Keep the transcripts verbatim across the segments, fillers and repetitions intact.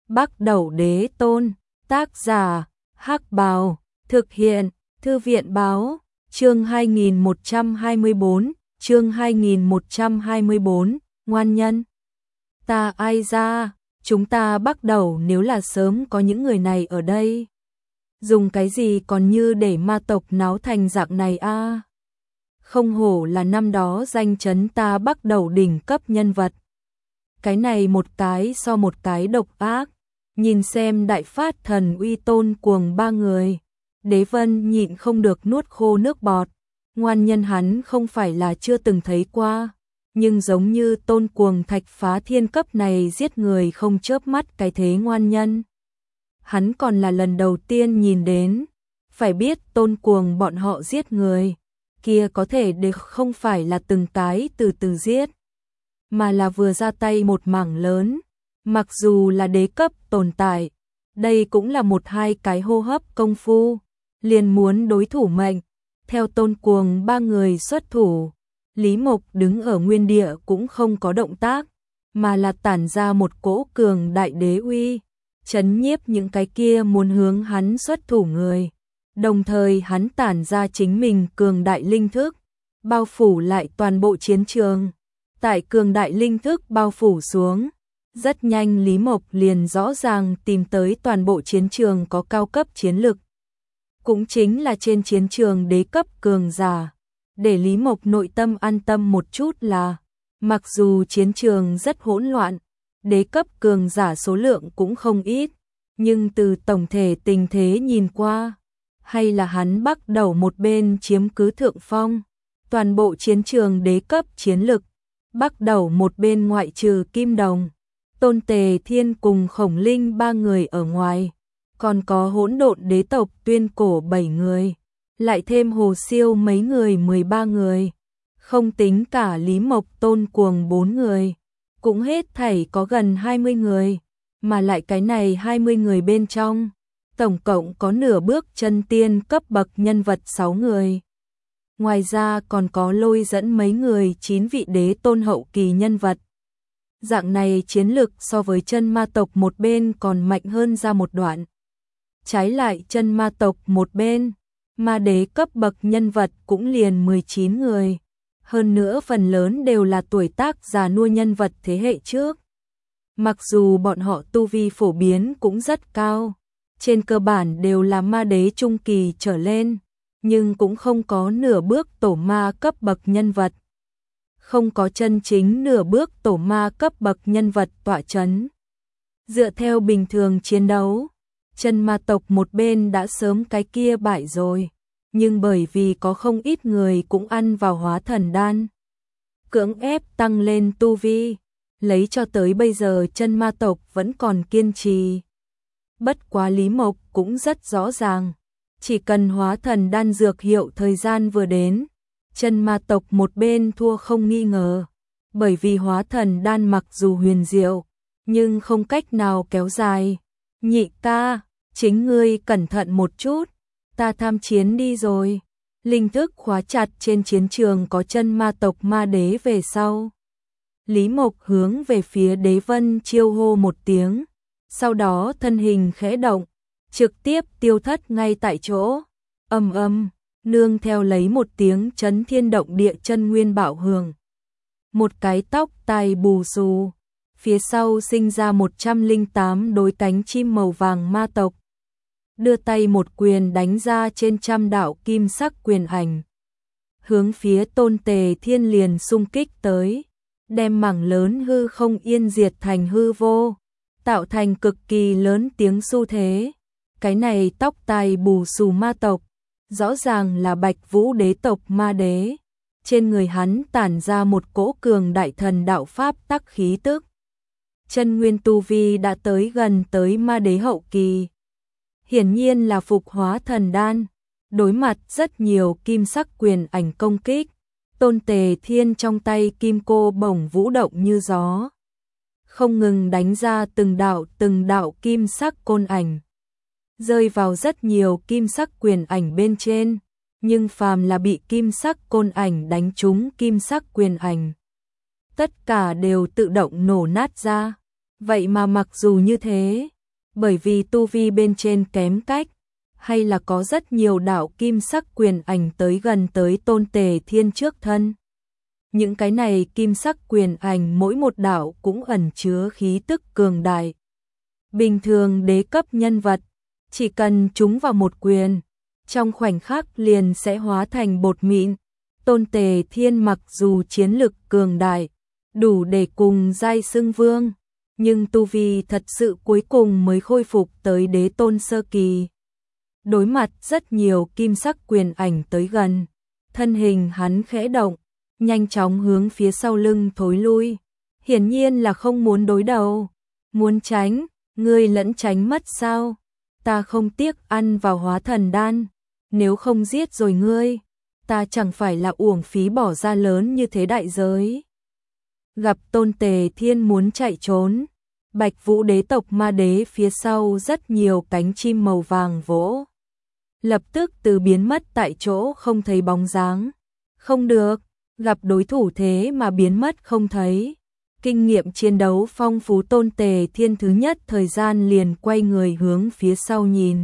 Bắc Đẩu Đế Tôn, tác giả, Hắc Bào, thực hiện, Thư viện Báo, chương hai nghìn một trăm hai mươi bốn, chương hai nghìn một trăm hai mươi bốn, ngoan nhân. Ta ai ra, chúng ta Bắc Đẩu nếu là sớm có những người này ở đây. Dùng cái gì còn như để ma tộc náo thành dạng này a? À? Không hổ là năm đó danh chấn ta Bắc Đẩu đỉnh cấp nhân vật. Cái này một cái so một cái độc ác. Nhìn xem đại phát thần uy Tôn Cuồng ba người, Đế Vân nhịn không được nuốt khô nước bọt. Ngoan nhân hắn không phải là chưa từng thấy qua, nhưng giống như Tôn Cuồng thạch phá thiên cấp này giết người không chớp mắt cái thế ngoan nhân. Hắn còn là lần đầu tiên nhìn đến, phải biết Tôn Cuồng bọn họ giết người, kia có thể đều không phải là từng cái từ từ giết, mà là vừa ra tay một mảng lớn. Mặc dù là đế cấp tồn tại, đây cũng là một hai cái hô hấp công phu, liền muốn đối thủ mệnh. Theo Tôn Cuồng ba người xuất thủ, Lý Mộc đứng ở nguyên địa cũng không có động tác, mà là tản ra một cỗ cường đại đế uy, chấn nhiếp những cái kia muốn hướng hắn xuất thủ người. Đồng thời hắn tản ra chính mình cường đại linh thức, bao phủ lại toàn bộ chiến trường. Tại cường đại linh thức bao phủ xuống, rất nhanh Lý Mộc liền rõ ràng tìm tới toàn bộ chiến trường có cao cấp chiến lực. Cũng chính là trên chiến trường đế cấp cường giả. Để Lý Mộc nội tâm an tâm một chút là, mặc dù chiến trường rất hỗn loạn, đế cấp cường giả số lượng cũng không ít, nhưng từ tổng thể tình thế nhìn qua, hay là hắn Bắc Đẩu một bên chiếm cứ thượng phong. Toàn bộ chiến trường đế cấp chiến lực, Bắc Đẩu một bên ngoại trừ Kim Đồng, Tôn Tề Thiên cùng Khổng Linh ba người ở ngoài, còn có hỗn độn đế tộc Tuyên Cổ bảy người, lại thêm Hồ Siêu mấy người mười ba người, không tính cả Lý Mộc Tôn Cuồng bốn người, cũng hết thảy có gần hai mươi người, mà lại cái này hai mươi người bên trong, tổng cộng có nửa bước chân tiên cấp bậc nhân vật sáu người. Ngoài ra còn có lôi dẫn mấy người chín vị đế tôn hậu kỳ nhân vật. Dạng này chiến lực so với chân ma tộc một bên còn mạnh hơn ra một đoạn. Trái lại chân ma tộc một bên, ma đế cấp bậc nhân vật cũng liền mười chín người. Hơn nữa phần lớn đều là tuổi tác già nua nhân vật thế hệ trước. Mặc dù bọn họ tu vi phổ biến cũng rất cao, trên cơ bản đều là ma đế trung kỳ trở lên, nhưng cũng không có nửa bước tổ ma cấp bậc nhân vật. Không có chân chính nửa bước tổ ma cấp bậc nhân vật tọa chấn. Dựa theo bình thường chiến đấu, chân ma tộc một bên đã sớm cái kia bại rồi, nhưng bởi vì có không ít người cũng ăn vào hóa thần đan, cưỡng ép tăng lên tu vi, lấy cho tới bây giờ chân ma tộc vẫn còn kiên trì. Bất quá Lý Mộc cũng rất rõ ràng, chỉ cần hóa thần đan dược hiệu thời gian vừa đến, chân ma tộc một bên thua không nghi ngờ, bởi vì hóa thần đan mặc dù huyền diệu, nhưng không cách nào kéo dài. Nhị ca, chính ngươi cẩn thận một chút, ta tham chiến đi rồi. Linh thức khóa chặt trên chiến trường có chân ma tộc ma đế về sau. Lý Mộc hướng về phía Đế Vân chiêu hô một tiếng, sau đó thân hình khẽ động, trực tiếp tiêu thất ngay tại chỗ. Ầm ầm, nương theo lấy một tiếng chấn thiên động địa chân nguyên bạo hưởng. Một cái tóc tai bù xù, phía sau sinh ra một trăm lẻ tám đôi cánh chim màu vàng ma tộc. Đưa tay một quyền đánh ra trên trăm đạo kim sắc quyền ảnh. Hướng phía Tôn Tề Thiên liền xung kích tới, đem mảng lớn hư không yên diệt thành hư vô, tạo thành cực kỳ lớn tiếng xu thế. Cái này tóc tai bù xù ma tộc, rõ ràng là Bạch Vũ đế tộc ma đế. Trên người hắn tản ra một cỗ cường đại thần đạo pháp tắc khí tức. Chân nguyên tu vi đã tới gần tới ma đế hậu kỳ. Hiển nhiên là phục hóa thần đan. Đối mặt rất nhiều kim sắc quyền ảnh công kích, Tôn Tề Thiên trong tay kim cô bổng vũ động như gió, không ngừng đánh ra từng đạo từng đạo kim sắc côn ảnh, rơi vào rất nhiều kim sắc quyền ảnh bên trên, nhưng phàm là bị kim sắc côn ảnh đánh trúng kim sắc quyền ảnh, tất cả đều tự động nổ nát ra. Vậy mà mặc dù như thế, bởi vì tu vi bên trên kém cách, hay là có rất nhiều đạo kim sắc quyền ảnh tới gần tới Tôn Tề Thiên trước thân. Những cái này kim sắc quyền ảnh mỗi một đạo cũng ẩn chứa khí tức cường đại. Bình thường đế cấp nhân vật, chỉ cần chúng vào một quyền, trong khoảnh khắc liền sẽ hóa thành bột mịn. Tôn Tề Thiên mặc dù chiến lực cường đại, đủ để cùng giai xưng vương, nhưng tu vi thật sự cuối cùng mới khôi phục tới đế tôn sơ kỳ. Đối mặt rất nhiều kim sắc quyền ảnh tới gần, thân hình hắn khẽ động, nhanh chóng hướng phía sau lưng thối lui, hiển nhiên là không muốn đối đầu. Muốn tránh, ngươi lẫn tránh mất sao? Ta không tiếc ăn vào hóa thần đan, nếu không giết rồi ngươi, ta chẳng phải là uổng phí bỏ ra lớn như thế đại giới. Gặp Tôn Tề Thiên muốn chạy trốn, Bạch Vũ đế tộc ma đế phía sau rất nhiều cánh chim màu vàng vỗ, lập tức từ biến mất tại chỗ không thấy bóng dáng. Không được, gặp đối thủ thế mà biến mất không thấy. Kinh nghiệm chiến đấu phong phú Tôn Tề Thiên thứ nhất thời gian liền quay người hướng phía sau nhìn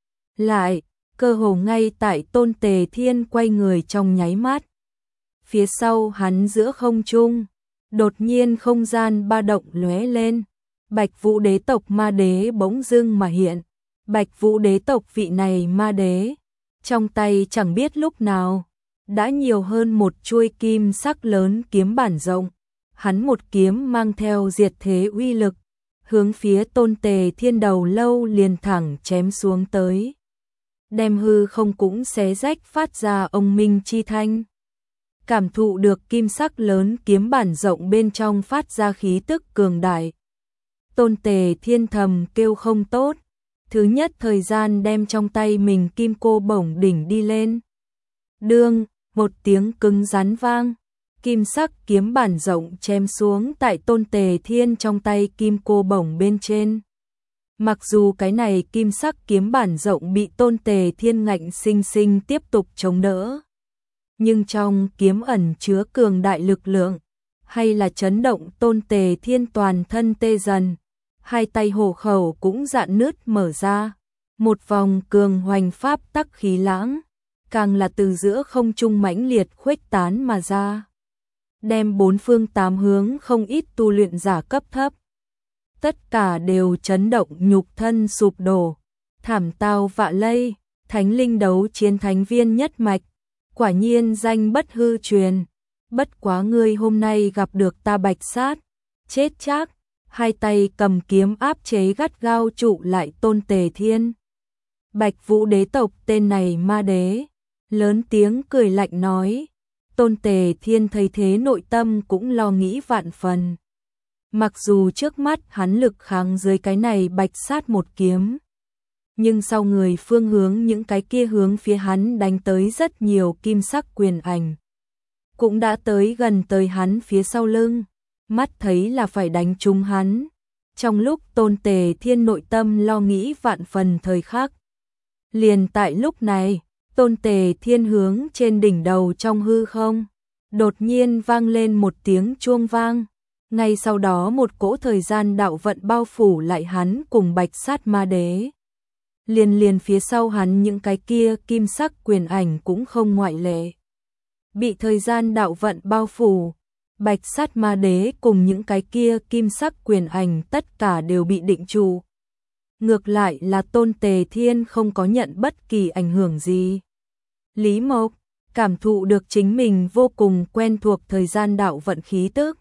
lại, cơ hồ ngay tại Tôn Tề Thiên quay người trong nháy mắt. Phía sau hắn giữa không trung, đột nhiên không gian ba động lóe lên, Bạch Vũ đế tộc ma đế bỗng dưng mà hiện. Bạch Vũ đế tộc vị này ma đế, trong tay chẳng biết lúc nào đã nhiều hơn một chuôi kim sắc lớn kiếm bản rộng. Hắn một kiếm mang theo diệt thế uy lực, hướng phía Tôn Tề Thiên đầu lâu liền thẳng chém xuống tới. Đem hư không cũng xé rách phát ra ông minh chi thanh. Cảm thụ được kim sắc lớn kiếm bản rộng bên trong phát ra khí tức cường đại. Tôn Tề Thiên thầm kêu không tốt, thứ nhất thời gian đem trong tay mình kim cô bổng đỉnh đi lên. Đương, một tiếng cứng rắn vang, kim sắc kiếm bản rộng chém xuống tại Tôn Tề Thiên trong tay kim cô bổng bên trên. Mặc dù cái này kim sắc kiếm bản rộng bị Tôn Tề Thiên ngạnh sinh sinh tiếp tục chống đỡ, nhưng trong kiếm ẩn chứa cường đại lực lượng, hay là chấn động Tôn Tề Thiên toàn thân tê dần, hai tay hổ khẩu cũng rạn nứt mở ra, một vòng cường hoành pháp tắc khí lãng, càng là từ giữa không trung mãnh liệt khuếch tán mà ra, đem bốn phương tám hướng không ít tu luyện giả cấp thấp, tất cả đều chấn động nhục thân sụp đổ, thảm tao vạ lây. Thánh linh đấu chiến thánh viên nhất mạch, quả nhiên danh bất hư truyền, bất quá ngươi hôm nay gặp được ta Bạch Sát, chết chắc. Hai tay cầm kiếm áp chế gắt gao trụ lại Tôn Tề Thiên. Bạch Vũ đế tộc tên này ma đế, lớn tiếng cười lạnh nói. Tôn Tề Thiên thấy thế nội tâm cũng lo nghĩ vạn phần. Mặc dù trước mắt hắn lực kháng dưới cái này Bạch Sát một kiếm, nhưng sau người phương hướng những cái kia hướng phía hắn đánh tới rất nhiều kim sắc quyền ảnh, cũng đã tới gần tới hắn phía sau lưng, mắt thấy là phải đánh trúng hắn. Trong lúc Tôn Tề Thiên nội tâm lo nghĩ vạn phần thời khắc, liền tại lúc này, Tôn Tề Thiên hướng trên đỉnh đầu trong hư không, đột nhiên vang lên một tiếng chuông vang. Ngay sau đó một cỗ thời gian đạo vận bao phủ lại hắn cùng Bạch Sát ma đế. Liền liền phía sau hắn những cái kia kim sắc quyền ảnh cũng không ngoại lệ. Bị thời gian đạo vận bao phủ, Bạch Sát ma đế cùng những cái kia kim sắc quyền ảnh tất cả đều bị định trụ. Ngược lại là Tôn Tề Thiên không có nhận bất kỳ ảnh hưởng gì. Lý Mộc cảm thụ được chính mình vô cùng quen thuộc thời gian đạo vận khí tức.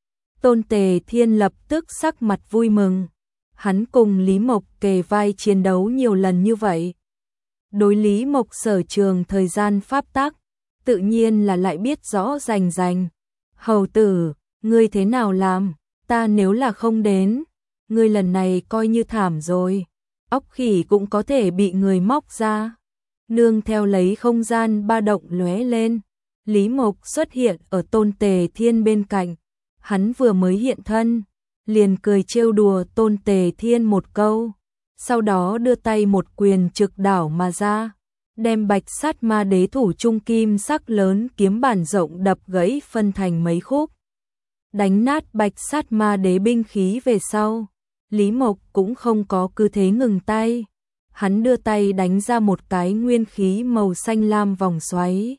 Tôn Tề Thiên lập tức sắc mặt vui mừng. Hắn cùng Lý Mộc kề vai chiến đấu nhiều lần như vậy. Đối Lý Mộc sở trường thời gian pháp tắc, tự nhiên là lại biết rõ rành rành. Hầu tử, ngươi thế nào làm? Ta nếu là không đến, ngươi lần này coi như thảm rồi. Óc khỉ cũng có thể bị người móc ra. Nương theo lấy không gian ba động lóe lên, Lý Mộc xuất hiện ở Tôn Tề Thiên bên cạnh. Hắn vừa mới hiện thân, liền cười trêu đùa Tôn Tề Thiên một câu, sau đó đưa tay một quyền trực đảo mà ra, đem Bạch Sát ma đế thủ trung kim sắc lớn kiếm bản rộng đập gãy phân thành mấy khúc. Đánh nát Bạch Sát ma đế binh khí về sau, Lý Mộc cũng không có cứ thế ngừng tay. Hắn đưa tay đánh ra một cái nguyên khí màu xanh lam vòng xoáy.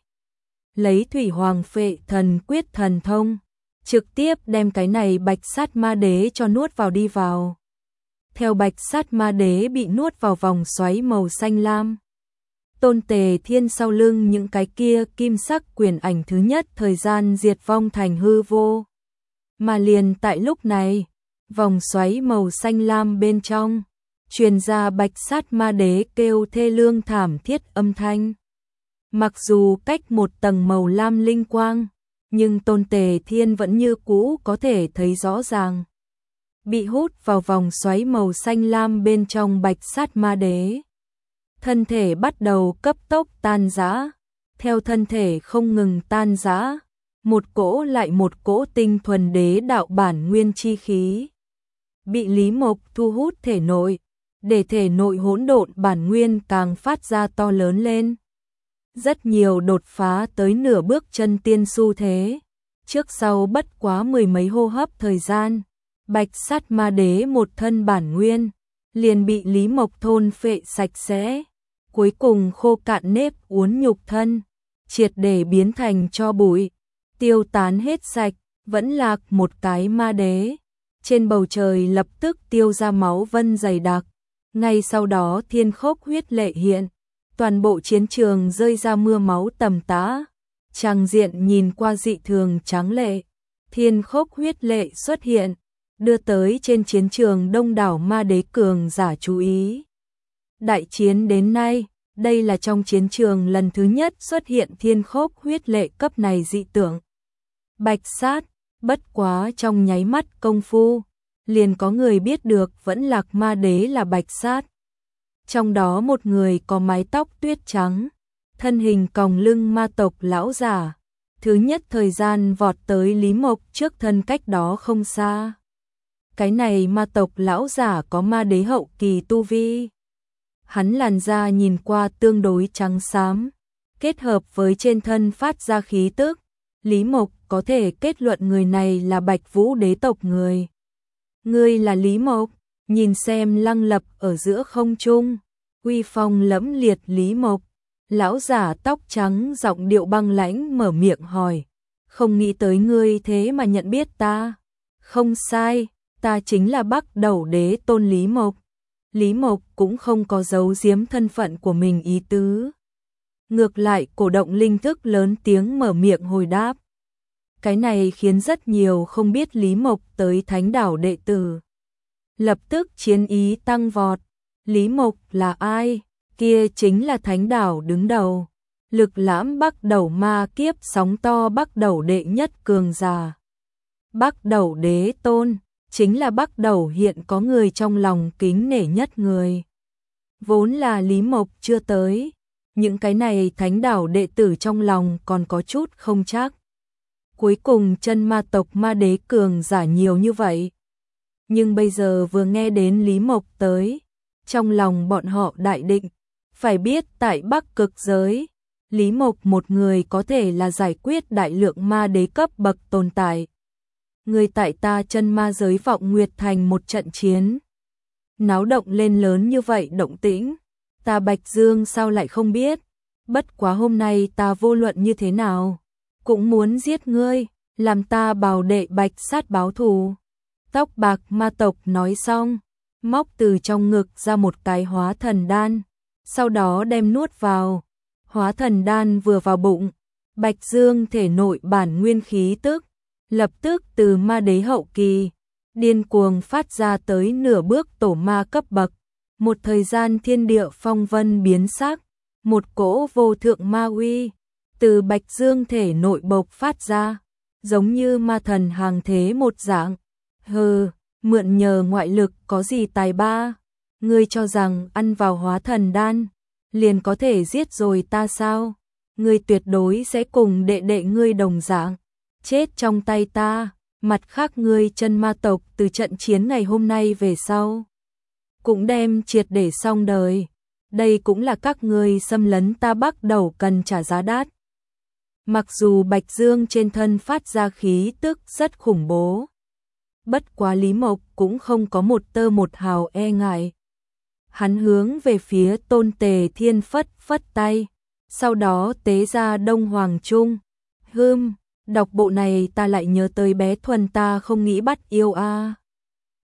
Lấy Thủy Hoàng Phệ Thần Quyết thần thông, trực tiếp đem cái này Bạch Sát Ma Đế cho nuốt vào đi vào. Theo Bạch Sát Ma Đế bị nuốt vào vòng xoáy màu xanh lam, Tôn Tề Thiên sau lưng những cái kia kim sắc quyền ảnh thứ nhất thời gian diệt vong thành hư vô. Mà liền tại lúc này, vòng xoáy màu xanh lam bên trong truyền ra Bạch Sát Ma Đế kêu thê lương thảm thiết âm thanh. Mặc dù cách một tầng màu lam linh quang, nhưng Tôn Tề Thiên vẫn như cũ có thể thấy rõ ràng. Bị hút vào vòng xoáy màu xanh lam bên trong Bạch Sát Ma Đế, thân thể bắt đầu cấp tốc tan rã. Theo thân thể không ngừng tan rã, một cỗ lại một cỗ tinh thuần đế đạo bản nguyên chi khí bị Lý Mộc thu hút thể nội, để thể nội hỗn độn bản nguyên càng phát ra to lớn lên. Rất nhiều đột phá tới nửa bước chân tiên xu thế. Trước sau bất quá mười mấy hô hấp thời gian, Bạch Sát Ma Đế một thân bản nguyên liền bị Lý Mộc thôn phệ sạch sẽ, cuối cùng khô cạn nếp uốn nhục thân, triệt để biến thành tro bụi, tiêu tán hết sạch, vẫn lạc một cái ma đế. Trên bầu trời lập tức tiêu ra máu vân dày đặc, ngay sau đó thiên khốc huyết lệ hiện, toàn bộ chiến trường rơi ra mưa máu tầm tã, tràng diện nhìn qua dị thường tráng lệ. Thiên khốc huyết lệ xuất hiện, đưa tới trên chiến trường đông đảo ma đế cường giả chú ý. Đại chiến đến nay, đây là trong chiến trường lần thứ nhất xuất hiện thiên khốc huyết lệ cấp này dị tượng. Bạch Sát, bất quá trong nháy mắt công phu, liền có người biết được vẫn lạc ma đế là Bạch Sát. Trong đó một người có mái tóc tuyết trắng, thân hình còng lưng ma tộc lão giả, thứ nhất thời gian vọt tới Lý Mộc trước thân cách đó không xa. Cái này ma tộc lão giả có ma đế hậu kỳ tu vi. Hắn làn da nhìn qua tương đối trắng xám, kết hợp với trên thân phát ra khí tức, Lý Mộc có thể kết luận người này là Bạch Vũ đế tộc người. Ngươi là Lý Mộc? Nhìn xem lăng lập ở giữa không trung, uy phong lẫm liệt Lý Mộc, lão giả tóc trắng giọng điệu băng lãnh mở miệng hỏi, không nghĩ tới ngươi thế mà nhận biết ta. Không sai, ta chính là Bắc Đầu Đế Tôn Lý Mộc. Lý Mộc cũng không có giấu giếm thân phận của mình ý tứ. Ngược lại cổ động linh thức lớn tiếng mở miệng hồi đáp. Cái này khiến rất nhiều không biết Lý Mộc tới thánh đảo đệ tử lập tức chiến ý tăng vọt. Lý Mộc là ai? Kia chính là thánh đảo đứng đầu, lực lãm Bắc Đầu ma kiếp sóng to Bắc Đầu đệ nhất cường giả. Bắc Đầu Đế Tôn chính là Bắc Đầu hiện có người trong lòng kính nể nhất người. Vốn là Lý Mộc chưa tới, những cái này thánh đảo đệ tử trong lòng còn có chút không chắc. Cuối cùng chân ma tộc ma đế cường giả nhiều như vậy. Nhưng bây giờ vừa nghe đến Lý Mộc tới, trong lòng bọn họ đại định, phải biết tại Bắc Cực giới, Lý Mộc một người có thể là giải quyết đại lượng ma đế cấp bậc tồn tại. Người tại ta chân ma giới Vọng Nguyệt Thành một trận chiến, náo động lên lớn như vậy động tĩnh, ta Bạch Dương sao lại không biết, bất quá hôm nay ta vô luận như thế nào, cũng muốn giết ngươi, làm ta bảo đệ Bạch Sát báo thù. Tóc bạc ma tộc nói xong, móc từ trong ngực ra một cái hóa thần đan, sau đó đem nuốt vào. Hóa thần đan vừa vào bụng, Bạch Dương thể nội bản nguyên khí tức, lập tức từ ma đế hậu kỳ, điên cuồng phát ra tới nửa bước tổ ma cấp bậc. Một thời gian thiên địa phong vân biến sắc, một cỗ vô thượng ma uy từ Bạch Dương thể nội bộc phát ra, giống như ma thần hàng thế một dạng. Hừ, mượn nhờ ngoại lực có gì tài ba? Ngươi cho rằng ăn vào hóa thần đan liền có thể giết rồi ta sao? Ngươi tuyệt đối sẽ cùng đệ đệ ngươi đồng dạng chết trong tay ta. Mặt khác ngươi chân ma tộc từ trận chiến ngày hôm nay về sau cũng đem triệt để xong đời. Đây cũng là các ngươi xâm lấn ta Bắc Đầu cần trả giá đắt. Mặc dù Bạch Dương trên thân phát ra khí tức rất khủng bố, bất quá Lý Mộc cũng không có một tơ một hào e ngại. Hắn hướng về phía Tôn Tề Thiên phất phất tay, sau đó tế ra Đông Hoàng Trung. Hừm, đọc bộ này ta lại nhớ tới bé Thuần ta không nghĩ bắt yêu a.